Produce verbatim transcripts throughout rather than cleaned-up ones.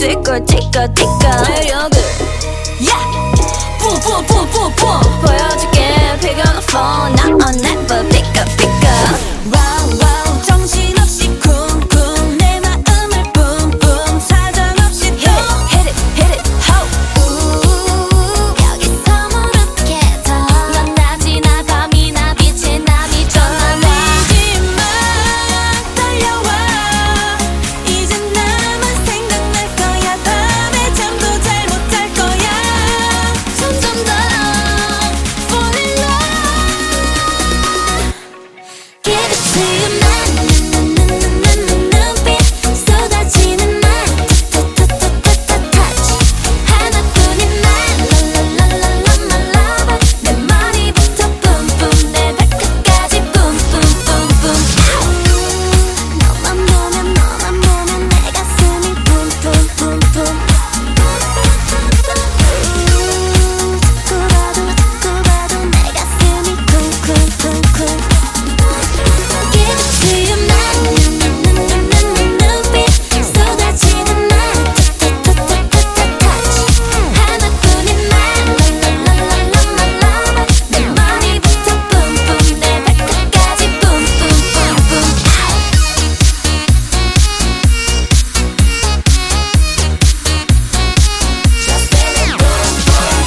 tickle tickle tickle 매력을 yeah boom boom boom boom boom 보여줄게 pick up the phone now I'll never pick up pick up wow wow 정신없이 쿵쿵 내 마음을 boom boom 사정없이 hit it hit it hit it ho ooh 여기서 무릎께서 넌 낮이나 밤이나 빛의 나비 전화 내지마 달려와 이제 나만 생각날 거야 밤에 잠도 잘 못 잘 거야 점점 더 fall in love give it to you 눈눈눈눈눈 눈빛 쏟아지는 말 touch 하나뿐인 말 la la la la la my lover 내 머리부터 boom boom 내 발끝까지 boom boom boom boom 너만 보면 너만 보면 내 가슴이 boom boom boom boom 자꾸 봐도 자꾸 봐도 내 가슴이 쿵쿵쿵쿵 give it to you 눈눈눈눈눈 눈빛 쏟아지는 말 touch 하나뿐인 말 la la la la la my lover 내 머리부터 boom boom 내 발끝까지 boom boom boom boom just let it boom boom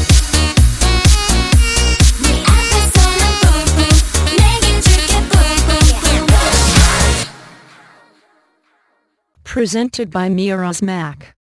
네 앞에서는 boom boom 내겐 줄게 boom boom boom boom Presented by Miraz Mac.